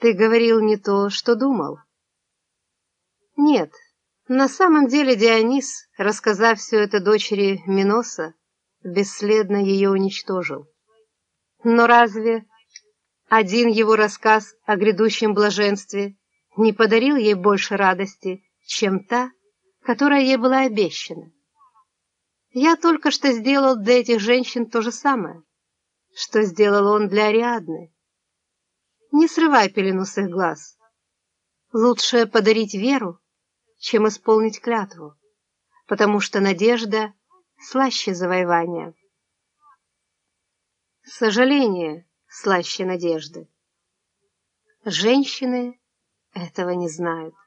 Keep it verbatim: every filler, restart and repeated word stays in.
Ты говорил не то, что думал. Нет, на самом деле Дионис, рассказав все это дочери Миноса, бесследно ее уничтожил. Но разве один его рассказ о грядущем блаженстве не подарил ей больше радости, чем та, которая ей была обещана? Я только что сделал для этих женщин то же самое, что сделал он для Ариадны. Не срывай пелену с их глаз. Лучше подарить веру, чем исполнить клятву, потому что надежда слаще завоевания. Сожаление слаще надежды. Женщины этого не знают.